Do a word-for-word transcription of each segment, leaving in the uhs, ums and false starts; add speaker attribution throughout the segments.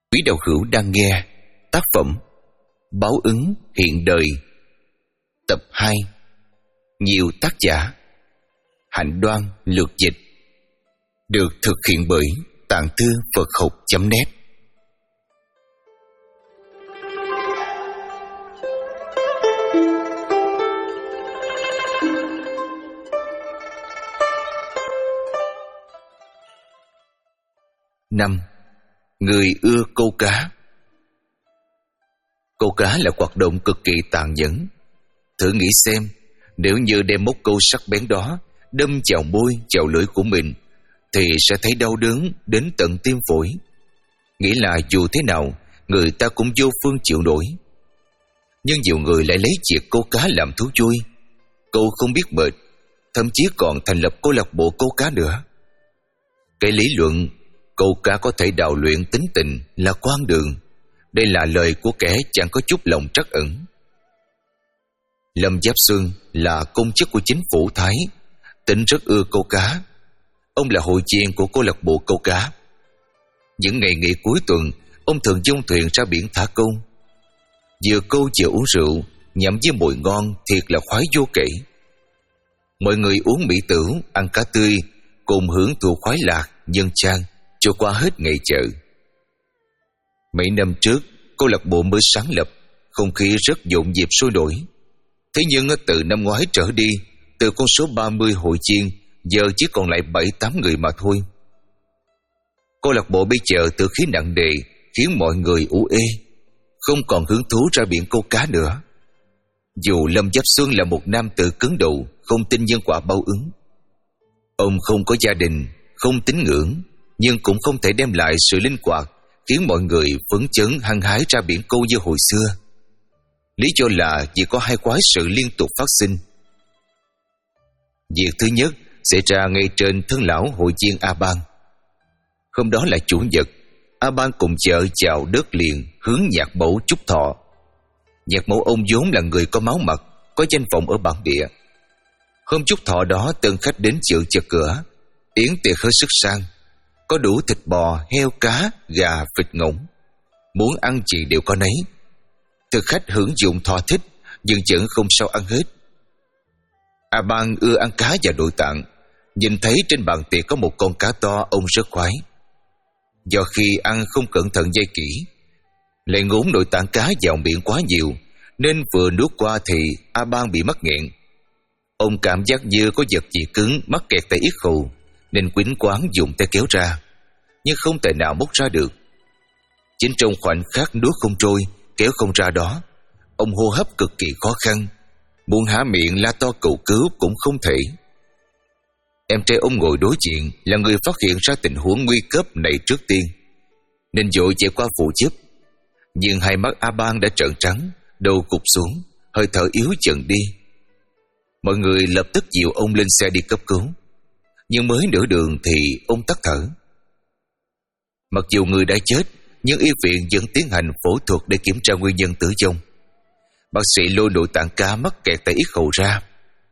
Speaker 1: Quý đạo hữu đang nghe tác phẩm Báo ứng hiện đời, tập hai, nhiều tác giả, Hạnh Đoan lược dịch, được thực hiện bởi Tạng Thư Phật Học chấm net. Năm. Người ưa câu cá. Câu cá là hoạt động cực kỳ tàn nhẫn. Thử nghĩ xem, nếu như đem móc câu sắc bén đó đâm vào môi, vào lưỡi của mình, thì sẽ thấy đau đớn đến tận tim phổi. Nghĩ là dù thế nào, người ta cũng vô phương chịu nổi. Nhưng nhiều người lại lấy việc câu cá làm thú vui. Câu không biết mệt, thậm chí còn thành lập câu lạc bộ câu cá nữa. Cái lý luận câu cá có thể đào luyện tính tình là quan đường. Đây là lời của kẻ chẳng có chút lòng trắc ẩn. Lâm Giáp Xuân là công chức của chính phủ Thái, tính rất ưa câu cá. Ông là hội viên của câu lạc bộ câu cá. Những ngày nghỉ cuối tuần, ông thường dung thuyền ra biển thả câu. Vừa câu vừa uống rượu, nhắm với mùi ngon thiệt là khoái vô kể. Mọi người uống mỹ tử, ăn cá tươi, cùng hưởng thụ khoái lạc nhân chan cho qua hết ngày chợ. Mấy năm trước, câu lạc bộ mới sáng lập, không khí rất nhộn nhịp sôi nổi. Thế nhưng từ năm ngoái trở đi, từ con số ba mươi hội viên giờ chỉ còn lại bảy tám người mà thôi. Câu lạc bộ bây giờ từ khí nặng nề khiến mọi người u ê, không còn hứng thú ra biển câu cá nữa. Dù Lâm Giáp Xuân là một nam tử cứng đầu, không tin nhân quả báo ứng. Ông không có gia đình, không tín ngưỡng, nhưng cũng không thể đem lại sự linh hoạt khiến mọi người phấn chấn hăng hái ra biển câu như hồi xưa. Lý do là vì có hai quái sự liên tục phát sinh. Việc thứ nhất xảy ra ngay trên thân lão hội viên A Ban. Hôm đó là chủ nhật, A Ban cùng vợ chào đất liền hướng nhạc mẫu chúc thọ. Nhạc mẫu ông vốn là người có máu mặt, có danh vọng ở bản địa. Hôm chúc thọ đó, tân khách đến dự chợ cửa, yến tiệc hết sức sang, có đủ thịt bò, heo, cá, gà, vịt ngỗng. Muốn ăn gì đều có nấy. Thực khách hưởng dụng thỏa thích, nhưng vẫn không sao ăn hết. A Ban ưa ăn cá và nội tạng. Nhìn thấy trên bàn tiệc có một con cá to, ông rất khoái. Do khi ăn không cẩn thận dây kỹ, lại ngốn nội tạng cá vào miệng quá nhiều, nên vừa nuốt qua thì A Ban bị mắc nghẹn. Ông cảm giác như có vật gì cứng mắc kẹt tại yết hầu, nên quýnh quáng dùng tay kéo ra, nhưng không thể nào móc ra được. Chính trong khoảnh khắc nuốt không trôi, kéo không ra đó, ông hô hấp cực kỳ khó khăn, muốn há miệng la to cầu cứu cũng không thể. Em trai ông ngồi đối diện là người phát hiện ra tình huống nguy cấp này trước tiên, nên vội chạy qua phụ giúp. Nhưng hai mắt A Ban đã trợn trắng, đầu cụp xuống, hơi thở yếu dần đi. Mọi người lập tức dìu ông lên xe đi cấp cứu, nhưng mới nửa đường thì ông tắt thở. Mặc dù người đã chết, nhưng y viện vẫn tiến hành phẫu thuật để kiểm tra nguyên nhân tử vong. Bác sĩ lôi nội tạng cá mắc kẹt tại yết hầu ra.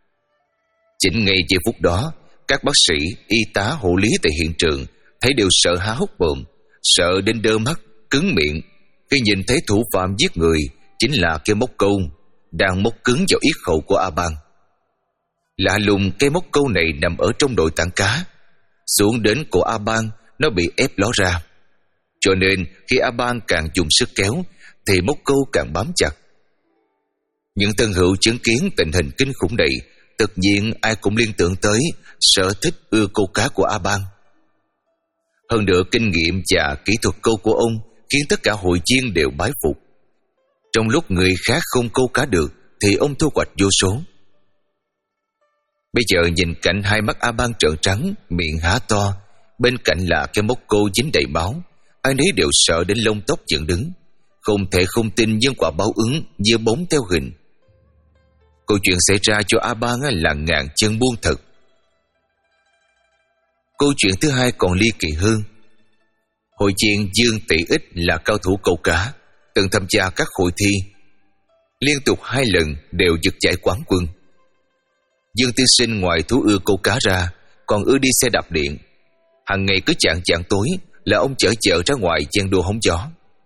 Speaker 1: Chính ngay giây phút đó, các bác sĩ, y tá, hộ lý tại hiện trường thấy đều sợ há hốc mồm, sợ đến đơ mắt, cứng miệng khi nhìn thấy thủ phạm giết người chính là cái móc câu đang móc cứng vào yết hầu của A Ban. Lạ lùng, cái móc câu này nằm ở trong nội tạng cá, xuống đến cổ A Ban nó bị ép ló ra. Cho nên khi A Ban càng dùng sức kéo thì móc câu càng bám chặt. Những thân hữu chứng kiến tình hình kinh khủng này, tất nhiên ai cũng liên tưởng tới sở thích ưa câu cá của A Ban. Hơn nữa, kinh nghiệm và kỹ thuật câu của ông khiến tất cả hội viên đều bái phục. Trong lúc người khác không câu cá được thì ông thu hoạch vô số. Bây giờ nhìn cảnh hai mắt A Ban trợn trắng, miệng há to, bên cạnh là cái móc câu dính đầy máu, ai nấy đều sợ đến lông tóc dựng đứng, không thể không tin nhân quả báo ứng như bóng theo hình. Câu chuyện xảy ra cho A Ban là ngàn chân buông thật. Câu chuyện thứ hai còn ly kỳ hơn. Hội viên Dương Tỷ Ích là cao thủ câu cá, từng tham gia các hội thi, liên tục hai lần đều giật giải quán quân. Dương tiên sinh ngoài thú ưa câu cá ra, còn ưa đi xe đạp điện. Hàng ngày cứ chạng chạng tối là ông chở chợ ra ngoài chen đua hóng gió,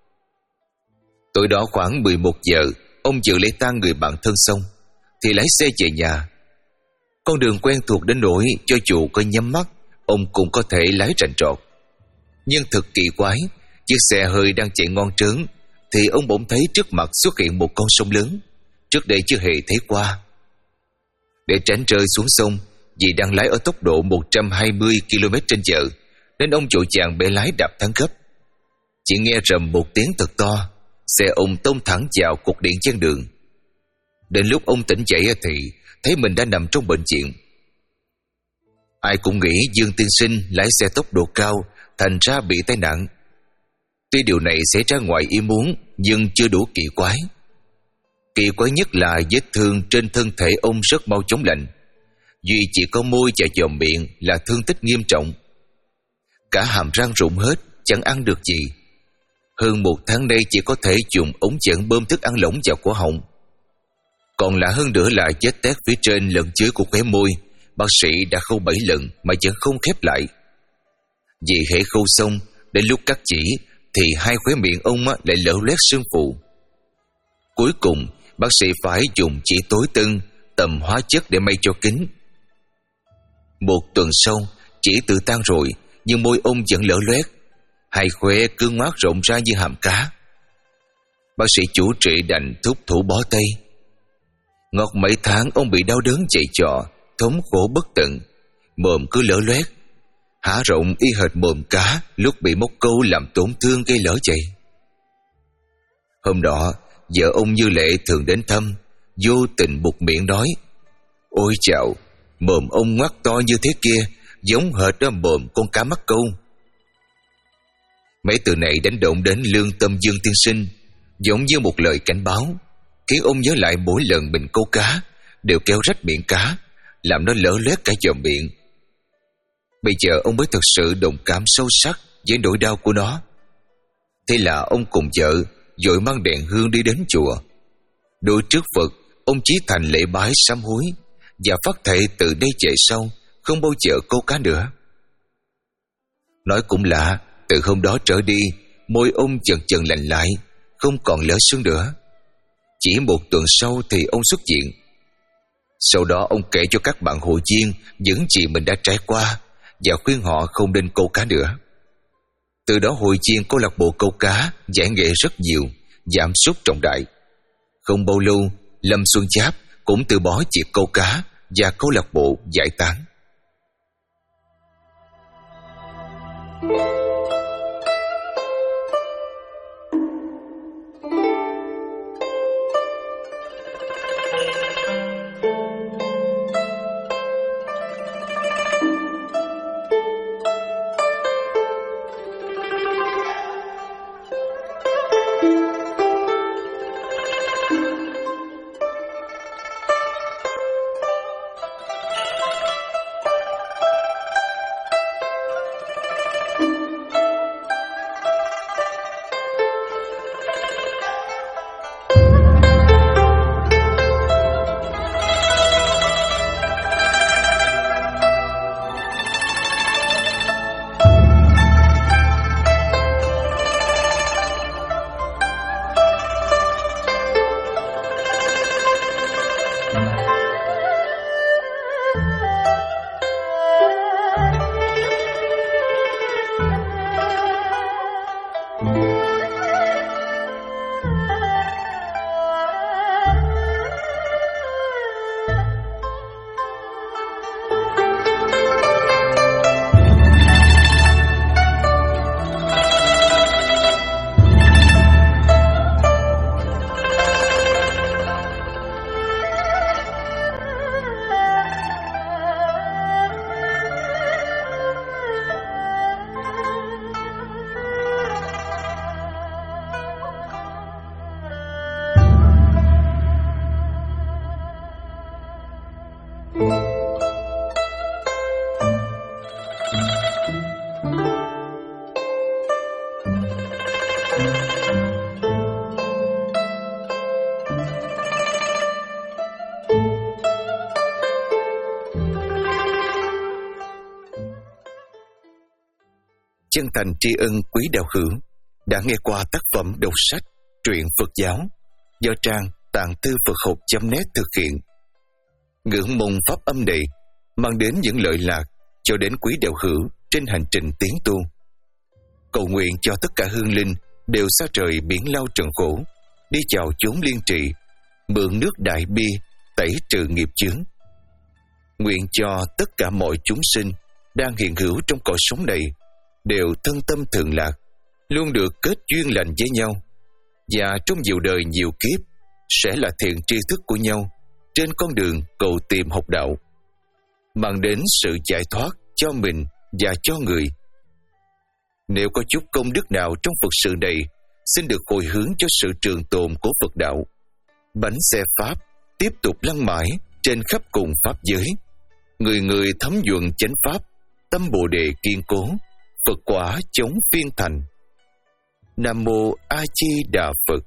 Speaker 1: Tối đó khoảng mười một giờ, ông vừa lễ tang người bạn thân xong thì lái xe về nhà. Con đường quen thuộc đến nỗi cho dù có nhắm mắt, ông cũng có thể lái rành rọt. Nhưng thật kỳ quái, chiếc xe hơi đang chạy ngon trớn thì ông bỗng thấy trước mặt xuất hiện một con sông lớn, trước đây chưa hề thấy qua. Để tránh rơi xuống sông, vì đang lái ở tốc độ một trăm hai mươi ki lô mét trên giờ, nên ông vội vàng bẻ lái đạp thắng gấp. Chỉ nghe rầm một tiếng thật to, xe ông tông thẳng vào cột điện ven đường. Đến lúc ông tỉnh dậy thì thấy mình đã nằm trong bệnh viện. Ai cũng nghĩ Dương tiên sinh lái xe tốc độ cao, thành ra bị tai nạn. Tuy điều này xảy ra ngoài ý muốn, nhưng chưa đủ kỳ quái. Kỳ quái nhất là vết thương trên thân thể ông rất mau chóng lành. Duy chỉ có môi và dòm miệng là thương tích nghiêm trọng. Cả hàm răng rụng hết, chẳng ăn được gì. Hơn một tháng nay chỉ có thể dùng ống dẫn bơm thức ăn lỏng vào cổ họng. Còn lạ hơn nữa là vết tét phía trên lẫn dưới của khóe môi, bác sĩ đã khâu bảy lần mà vẫn không khép lại. Vì hễ khâu xong, đến lúc cắt chỉ thì hai khóe miệng ông lại lở loét sưng phù. Cuối cùng, bác sĩ phải dùng chỉ tối tân tầm hóa chất để may cho kín. Một tuần sau, chỉ tự tan rồi, nhưng môi ông vẫn lở loét, hai khóe cứ ngoác rộng ra như hàm cá. Bác sĩ chủ trị đành thúc thủ bó tay. Ngọt mấy tháng ông bị đau đớn chạy trọ, thống khổ bất tận, mồm cứ lở loét, há rộng y hệt mồm cá lúc bị móc câu làm tổn thương gây lở vậy. Hôm đó, vợ ông như lệ thường đến thăm, vô tình buột miệng nói: "Ôi chào, mồm ông ngoác to như thế kia, giống hệt đó mồm con cá mắc câu." Mấy từ này đánh động đến lương tâm Dương tiên sinh, giống như một lời cảnh báo, khiến ông nhớ lại mỗi lần mình câu cá đều kéo rách miệng cá, làm nó lở loét cả dòm miệng. Bây giờ ông mới thực sự đồng cảm sâu sắc với nỗi đau của nó. Thế là ông cùng vợ vội mang đèn hương đi đến chùa. Đối trước Phật, ông chí thành lễ bái sám hối và phát thệ từ đây về sau không bao giờ câu cá nữa. Nói cũng lạ, từ hôm đó trở đi, môi ông dần dần lành lại, không còn lở sưng nữa. Chỉ một tuần sau thì ông xuất viện. Sau đó ông kể cho các bạn hội viên những gì mình đã trải qua và khuyên họ không nên câu cá nữa. Từ đó hội viên câu lạc bộ câu cá giải nghệ rất nhiều, giảm sút trọng đại. Không bao lâu, Lâm Xuân Giáp cũng từ bỏ việc câu cá và câu lạc bộ giải tán. Chân thành tri ân quý đạo hữu đã nghe qua tác phẩm đọc sách truyện Phật giáo do trang tạng thư Phật học chấm net thực hiện. Ngưỡng mong pháp âm này mang đến những lợi lạc cho đến quý đạo hữu trên hành trình tiến tu. Cầu nguyện cho tất cả hương linh đều xa trời biển lao trần khổ, đi chào chốn liên trì, mượn nước đại bi tẩy trừ nghiệp chướng. Nguyện cho tất cả mọi chúng sinh đang hiện hữu trong cõi sống này đều thân tâm thường lạc, luôn được kết duyên lành với nhau, và trong nhiều đời nhiều kiếp sẽ là thiện tri thức của nhau trên con đường cầu tìm học đạo, mang đến sự giải thoát cho mình và cho người. Nếu có chút công đức nào trong Phật sự này, xin được hồi hướng cho sự trường tồn của Phật đạo. Bánh xe Pháp tiếp tục lăn mãi trên khắp cùng Pháp giới. Người người thấm nhuận chánh Pháp, tâm Bồ Đề kiên cố, Phật quả chống phiên thành. Nam Mô A Di Đà Phật.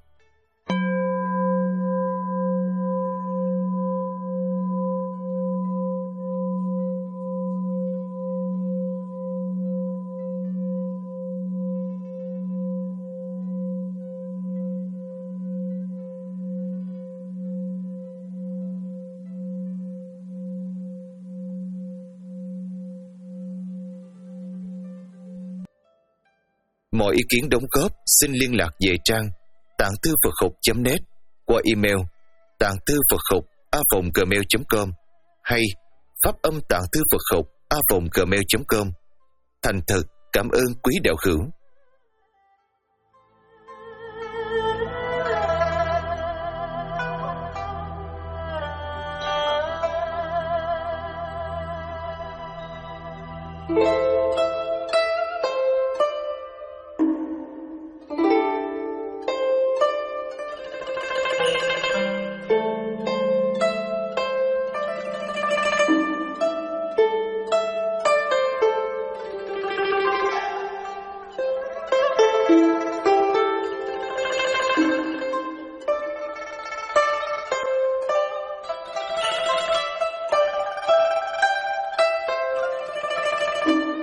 Speaker 1: Mọi ý kiến đóng góp xin liên lạc về trang tạng thư Phật học chấm net qua email tạng thư Phật học a vòng gmail chấm com hay pháp âm tạng thư Phật học a vòng gmail chấm com. Thành thật cảm ơn quý đạo hữu.
Speaker 2: Thank you.